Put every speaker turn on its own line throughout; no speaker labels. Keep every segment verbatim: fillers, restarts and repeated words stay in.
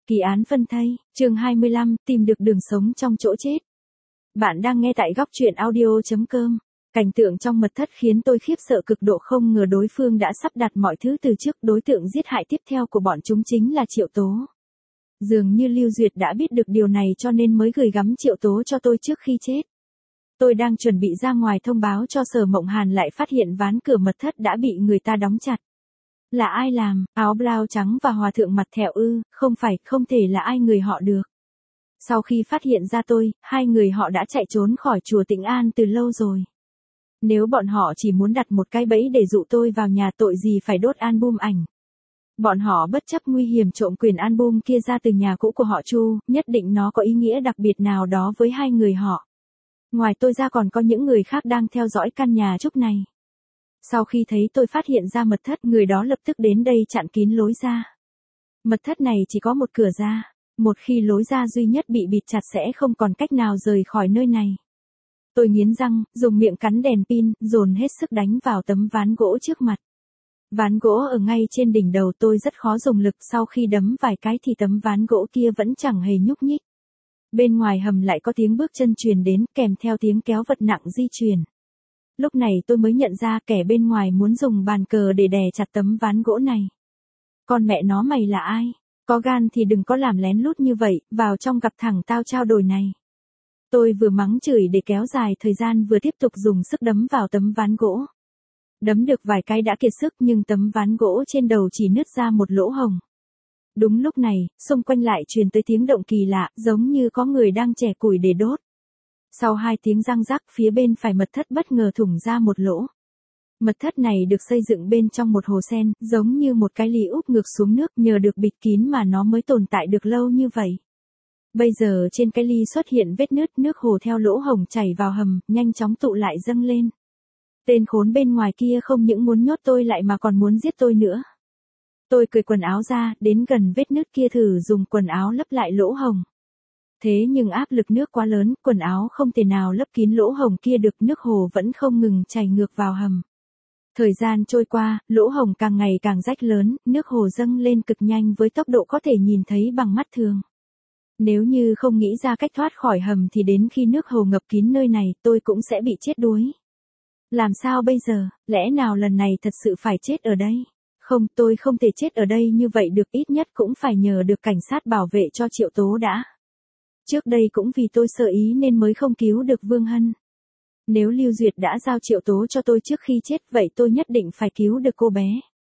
Kỳ án phân thây, chương hai mươi lăm, tìm được đường sống trong chỗ chết. Bạn đang nghe tại góc truyện audio chấm com. Cảnh tượng trong mật thất khiến tôi khiếp sợ cực độ, không ngờ đối phương đã sắp đặt mọi thứ từ trước. Đối tượng giết hại tiếp theo của bọn chúng chính là Triệu Tố. Dường như Lưu Duyệt đã biết được điều này cho nên mới gửi gắm Triệu Tố cho tôi trước khi chết. Tôi đang chuẩn bị ra ngoài thông báo cho Sở Mộng Hàn lại phát hiện ván cửa mật thất đã bị người ta đóng chặt. Là ai làm? Áo blau trắng và hòa thượng mặt thẹo ư? Không phải, không thể là ai người họ được. Sau khi phát hiện ra tôi, hai người họ đã chạy trốn khỏi chùa Tĩnh An từ lâu rồi. Nếu bọn họ chỉ muốn đặt một cái bẫy để dụ tôi vào nhà, tội gì phải đốt album ảnh. Bọn họ bất chấp nguy hiểm trộm quyền album kia ra từ nhà cũ của họ Chu, nhất định nó có ý nghĩa đặc biệt nào đó với hai người họ. Ngoài tôi ra còn có những người khác đang theo dõi căn nhà Trúc này. Sau khi thấy tôi phát hiện ra mật thất, người đó lập tức đến đây chặn kín lối ra. Mật thất này chỉ có một cửa ra, một khi lối ra duy nhất bị bịt chặt sẽ không còn cách nào rời khỏi nơi này. Tôi nghiến răng, dùng miệng cắn đèn pin, dồn hết sức đánh vào tấm ván gỗ trước mặt. Ván gỗ ở ngay trên đỉnh đầu tôi rất khó dùng lực, sau khi đấm vài cái thì tấm ván gỗ kia vẫn chẳng hề nhúc nhích. Bên ngoài hầm lại có tiếng bước chân truyền đến, kèm theo tiếng kéo vật nặng di chuyển. Lúc này tôi mới nhận ra kẻ bên ngoài muốn dùng bàn cờ để đè chặt tấm ván gỗ này. Con mẹ nó, mày là ai? Có gan thì đừng có làm lén lút như vậy, vào trong gặp thẳng tao trao đổi này. Tôi vừa mắng chửi để kéo dài thời gian, vừa tiếp tục dùng sức đấm vào tấm ván gỗ. Đấm được vài cái đã kiệt sức nhưng tấm ván gỗ trên đầu chỉ nứt ra một lỗ hồng. Đúng lúc này, xung quanh lại truyền tới tiếng động kỳ lạ, giống như có người đang chẻ củi để đốt. Sau hai tiếng răng rắc, phía bên phải mật thất bất ngờ thủng ra một lỗ. Mật thất này được xây dựng bên trong một hồ sen, giống như một cái ly úp ngược xuống nước, nhờ được bịt kín mà nó mới tồn tại được lâu như vậy. Bây giờ trên cái ly xuất hiện vết nứt, nước hồ theo lỗ hổng chảy vào hầm, nhanh chóng tụ lại dâng lên. Tên khốn bên ngoài kia không những muốn nhốt tôi lại mà còn muốn giết tôi nữa. Tôi cởi quần áo ra, đến gần vết nứt kia thử dùng quần áo lấp lại lỗ hổng. Thế nhưng áp lực nước quá lớn, quần áo không thể nào lấp kín lỗ hổng kia được, nước hồ vẫn không ngừng chảy ngược vào hầm. Thời gian trôi qua, lỗ hổng càng ngày càng rách lớn, nước hồ dâng lên cực nhanh với tốc độ có thể nhìn thấy bằng mắt thường. Nếu như không nghĩ ra cách thoát khỏi hầm thì đến khi nước hồ ngập kín nơi này, tôi cũng sẽ bị chết đuối. Làm sao bây giờ, lẽ nào lần này thật sự phải chết ở đây? Không, tôi không thể chết ở đây như vậy được, ít nhất cũng phải nhờ được cảnh sát bảo vệ cho Triệu Tố đã. Trước đây cũng vì tôi sợ ý nên mới không cứu được Vương Hân. Nếu Lưu Duyệt đã giao Triệu Tố cho tôi trước khi chết, vậy tôi nhất định phải cứu được cô bé.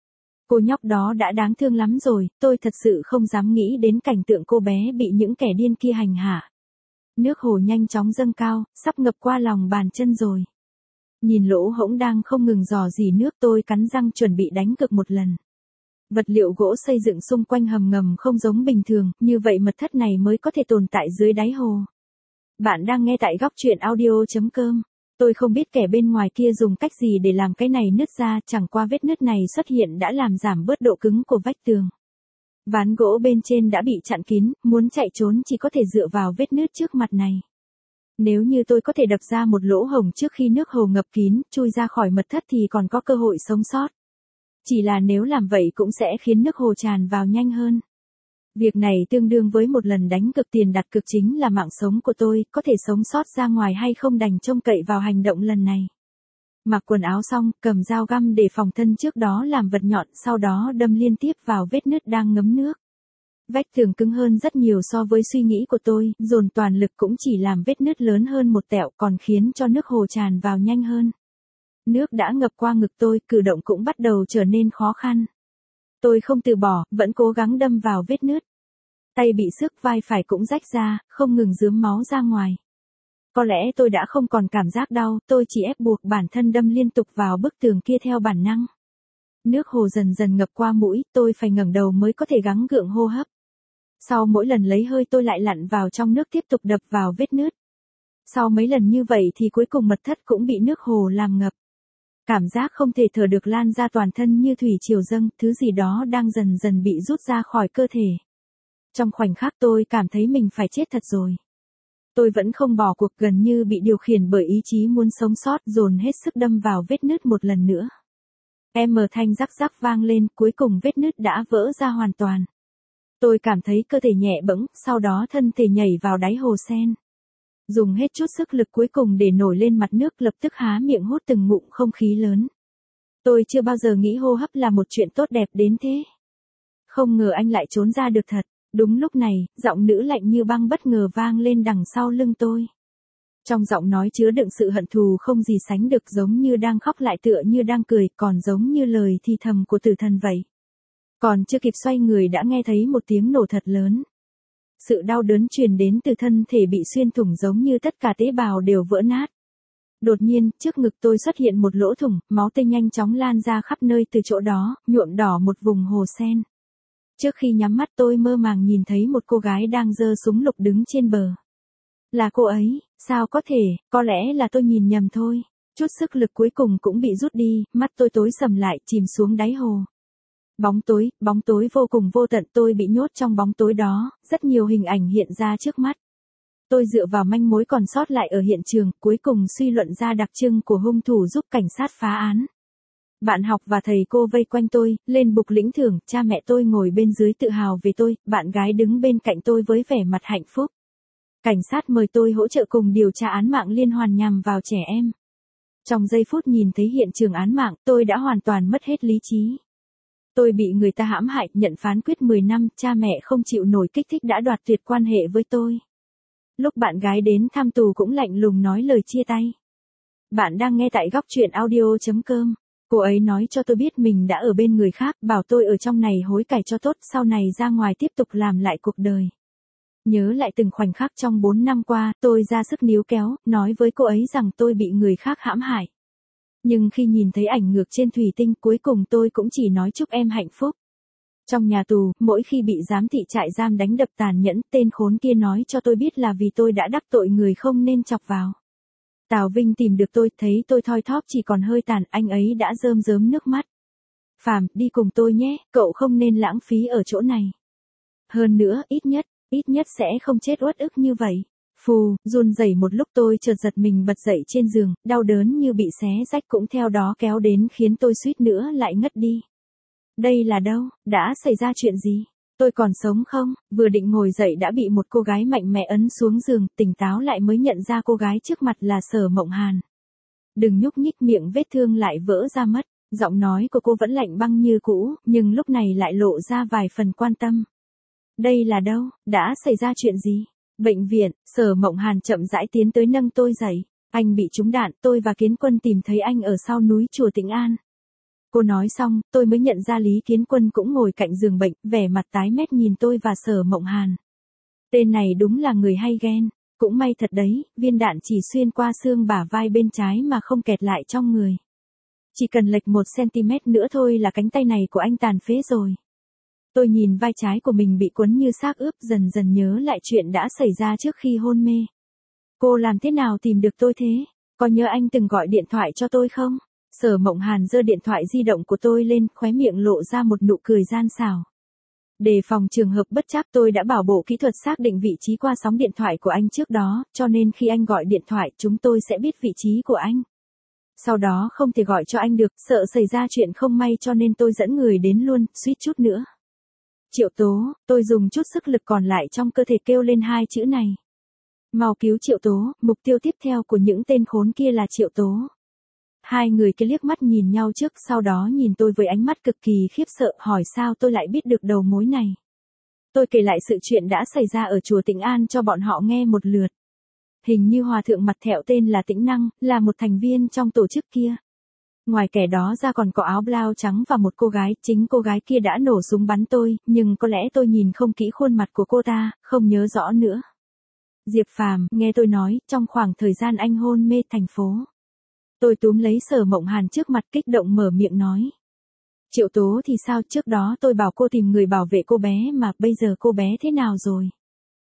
Cô nhóc đó đã đáng thương lắm rồi, tôi thật sự không dám nghĩ đến cảnh tượng cô bé bị những kẻ điên kia hành hạ. Nước hồ nhanh chóng dâng cao, sắp ngập qua lòng bàn chân rồi. Nhìn lỗ hổng đang không ngừng rò rỉ nước, tôi cắn răng chuẩn bị đánh cược một lần. Vật liệu gỗ xây dựng xung quanh hầm ngầm không giống bình thường, như vậy mật thất này mới có thể tồn tại dưới đáy hồ. Bạn đang nghe tại góc truyện audio chấm com. Tôi không biết kẻ bên ngoài kia dùng cách gì để làm cái này nứt ra, chẳng qua vết nứt này xuất hiện đã làm giảm bớt độ cứng của vách tường. Ván gỗ bên trên đã bị chặn kín, muốn chạy trốn chỉ có thể dựa vào vết nứt trước mặt này. Nếu như tôi có thể đập ra một lỗ hổng trước khi nước hồ ngập kín, chui ra khỏi mật thất thì còn có cơ hội sống sót. Chỉ là nếu làm vậy cũng sẽ khiến nước hồ tràn vào nhanh hơn. Việc này tương đương với một lần đánh cược tiền đặt cược chính là mạng sống của tôi, có thể sống sót ra ngoài hay không đành trông cậy vào hành động lần này. Mặc quần áo xong, cầm dao găm để phòng thân trước đó làm vật nhọn, sau đó đâm liên tiếp vào vết nứt đang ngấm nước. Vách tường cứng hơn rất nhiều so với suy nghĩ của tôi, dồn toàn lực cũng chỉ làm vết nứt lớn hơn một tẹo, còn khiến cho nước hồ tràn vào nhanh hơn. Nước đã ngập qua ngực tôi, cử động cũng bắt đầu trở nên khó khăn. Tôi không từ bỏ, vẫn cố gắng đâm vào vết nứt. Tay bị xước, vai phải cũng rách ra, không ngừng rướm máu ra ngoài. Có lẽ tôi đã không còn cảm giác đau, tôi chỉ ép buộc bản thân đâm liên tục vào bức tường kia theo bản năng. Nước hồ dần dần ngập qua mũi, tôi phải ngẩng đầu mới có thể gắng gượng hô hấp. Sau mỗi lần lấy hơi tôi lại lặn vào trong nước tiếp tục đập vào vết nứt. Sau mấy lần như vậy thì cuối cùng mật thất cũng bị nước hồ làm ngập. Cảm giác không thể thở được lan ra toàn thân như thủy triều dâng, thứ gì đó đang dần dần bị rút ra khỏi cơ thể. Trong khoảnh khắc tôi cảm thấy mình phải chết thật rồi. Tôi vẫn không bỏ cuộc, gần như bị điều khiển bởi ý chí muốn sống sót, dồn hết sức đâm vào vết nứt một lần nữa. Em mở thanh rắc rắc vang lên, cuối cùng vết nứt đã vỡ ra hoàn toàn. Tôi cảm thấy cơ thể nhẹ bẫng, sau đó thân thể nhảy vào đáy hồ sen. Dùng hết chút sức lực cuối cùng để nổi lên mặt nước, lập tức há miệng hút từng ngụm không khí lớn. Tôi chưa bao giờ nghĩ hô hấp là một chuyện tốt đẹp đến thế. Không ngờ anh lại trốn ra được thật. Đúng lúc này, giọng nữ lạnh như băng bất ngờ vang lên đằng sau lưng tôi. Trong giọng nói chứa đựng sự hận thù không gì sánh được, giống như đang khóc lại tựa như đang cười, còn giống như lời thì thầm của tử thần vậy. Còn chưa kịp xoay người đã nghe thấy một tiếng nổ thật lớn. Sự đau đớn truyền đến từ thân thể bị xuyên thủng, giống như tất cả tế bào đều vỡ nát. Đột nhiên, trước ngực tôi xuất hiện một lỗ thủng, máu tươi nhanh chóng lan ra khắp nơi từ chỗ đó, nhuộm đỏ một vùng hồ sen. Trước khi nhắm mắt tôi mơ màng nhìn thấy một cô gái đang giơ súng lục đứng trên bờ. Là cô ấy, sao có thể, có lẽ là tôi nhìn nhầm thôi. Chút sức lực cuối cùng cũng bị rút đi, mắt tôi tối sầm lại, chìm xuống đáy hồ. Bóng tối, bóng tối vô cùng vô tận, tôi bị nhốt trong bóng tối đó, rất nhiều hình ảnh hiện ra trước mắt. Tôi dựa vào manh mối còn sót lại ở hiện trường, cuối cùng suy luận ra đặc trưng của hung thủ giúp cảnh sát phá án. Bạn học và thầy cô vây quanh tôi, lên bục lĩnh thưởng, cha mẹ tôi ngồi bên dưới tự hào về tôi, bạn gái đứng bên cạnh tôi với vẻ mặt hạnh phúc. Cảnh sát mời tôi hỗ trợ cùng điều tra án mạng liên hoàn nhằm vào trẻ em. Trong giây phút nhìn thấy hiện trường án mạng, tôi đã hoàn toàn mất hết lý trí. Tôi bị người ta hãm hại, nhận phán quyết mười năm, cha mẹ không chịu nổi kích thích đã đoạt tuyệt quan hệ với tôi. Lúc bạn gái đến thăm tù cũng lạnh lùng nói lời chia tay. Bạn đang nghe tại góc truyện audio chấm com. Cô ấy nói cho tôi biết mình đã ở bên người khác, bảo tôi ở trong này hối cải cho tốt, sau này ra ngoài tiếp tục làm lại cuộc đời. Nhớ lại từng khoảnh khắc trong bốn năm qua, tôi ra sức níu kéo, nói với cô ấy rằng tôi bị người khác hãm hại. Nhưng khi nhìn thấy ảnh ngược trên thủy tinh, cuối cùng tôi cũng chỉ nói chúc em hạnh phúc. Trong nhà tù, mỗi khi bị giám thị trại giam đánh đập tàn nhẫn, tên khốn kia nói cho tôi biết là vì tôi đã đắc tội người không nên chọc vào. Tào Vinh tìm được tôi, thấy tôi thoi thóp chỉ còn hơi tàn, anh ấy đã rơm rớm nước mắt. Phàm, đi cùng tôi nhé, cậu không nên lãng phí ở chỗ này. Hơn nữa, ít nhất, ít nhất sẽ không chết uất ức như vậy. Phù, run rẩy một lúc tôi chợt giật mình bật dậy trên giường, đau đớn như bị xé rách cũng theo đó kéo đến khiến tôi suýt nữa lại ngất đi. Đây là đâu, đã xảy ra chuyện gì? Tôi còn sống không? Vừa định ngồi dậy đã bị một cô gái mạnh mẽ ấn xuống giường, tỉnh táo lại mới nhận ra cô gái trước mặt là Sở Mộng Hàn. Đừng nhúc nhích, miệng vết thương lại vỡ ra mất. Giọng nói của cô vẫn lạnh băng như cũ, nhưng lúc này lại lộ ra vài phần quan tâm. Đây là đâu? Đã xảy ra chuyện gì? Bệnh viện. Sở Mộng Hàn chậm rãi tiến tới nâng tôi dậy. Anh bị trúng đạn, tôi và Kiến Quân tìm thấy anh ở sau núi chùa Tĩnh An. Cô nói xong, tôi mới nhận ra Lý Kiến Quân cũng ngồi cạnh giường bệnh, vẻ mặt tái mét nhìn tôi và Sở Mộng Hàn. Tên này đúng là người hay ghen. Cũng may thật đấy, viên đạn chỉ xuyên qua xương bả vai bên trái mà không kẹt lại trong người. Chỉ cần lệch một xăng-ti-mét nữa thôi là cánh tay này của anh tàn phế rồi. Tôi nhìn vai trái của mình bị quấn như xác ướp, dần dần nhớ lại chuyện đã xảy ra trước khi hôn mê. Cô làm thế nào tìm được tôi thế? Có nhớ anh từng gọi điện thoại cho tôi không? Sở Mộng Hàn giơ điện thoại di động của tôi lên, khóe miệng lộ ra một nụ cười gian xảo. Đề phòng trường hợp bất trắc, tôi đã bảo bộ kỹ thuật xác định vị trí qua sóng điện thoại của anh trước đó, cho nên khi anh gọi điện thoại chúng tôi sẽ biết vị trí của anh. Sau đó không thể gọi cho anh được, sợ xảy ra chuyện không may cho nên tôi dẫn người đến luôn, suýt chút nữa. Triệu Tố, tôi dùng chút sức lực còn lại trong cơ thể kêu lên hai chữ này. Mau cứu Triệu Tố, mục tiêu tiếp theo của những tên khốn kia là Triệu Tố. Hai người kia liếc mắt nhìn nhau trước, sau đó nhìn tôi với ánh mắt cực kỳ khiếp sợ, hỏi sao tôi lại biết được đầu mối này. Tôi kể lại sự chuyện đã xảy ra ở chùa Tĩnh An cho bọn họ nghe một lượt. Hình như hòa thượng mặt thẹo tên là Tĩnh Năng, là một thành viên trong tổ chức kia. Ngoài kẻ đó ra còn có áo blau trắng và một cô gái, chính cô gái kia đã nổ súng bắn tôi, nhưng có lẽ tôi nhìn không kỹ khuôn mặt của cô ta, không nhớ rõ nữa. Diệp Phàm, nghe tôi nói, trong khoảng thời gian anh hôn mê thành phố. Tôi túm lấy Sở Mộng Hàn trước mặt kích động mở miệng nói. Triệu Tố thì sao, trước đó tôi bảo cô tìm người bảo vệ cô bé mà, bây giờ cô bé thế nào rồi?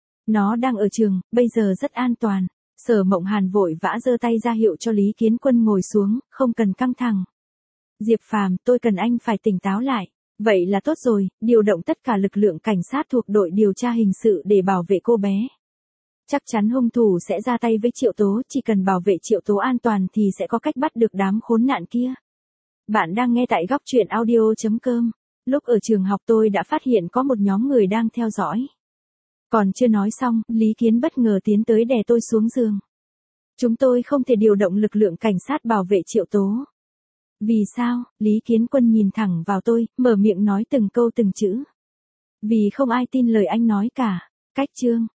Nó đang ở trường, bây giờ rất an toàn. Sở Mộng Hàn vội vã giơ tay ra hiệu cho Lý Kiến Quân ngồi xuống, không cần căng thẳng. Diệp Phàm, tôi cần anh phải tỉnh táo lại. Vậy là tốt rồi, điều động tất cả lực lượng cảnh sát thuộc đội điều tra hình sự để bảo vệ cô bé. Chắc chắn hung thủ sẽ ra tay với Triệu Tố, chỉ cần bảo vệ Triệu Tố an toàn thì sẽ có cách bắt được đám khốn nạn kia. Bạn đang nghe tại góc truyện audio chấm com. Lúc ở trường học tôi đã phát hiện có một nhóm người đang theo dõi. Còn chưa nói xong, Lý Kiến bất ngờ tiến tới đè tôi xuống giường. Chúng tôi không thể điều động lực lượng cảnh sát bảo vệ Triệu Tố. Vì sao? Lý Kiến Quân nhìn thẳng vào tôi, mở miệng nói từng câu từng chữ. Vì không ai tin lời anh nói cả. Cách chương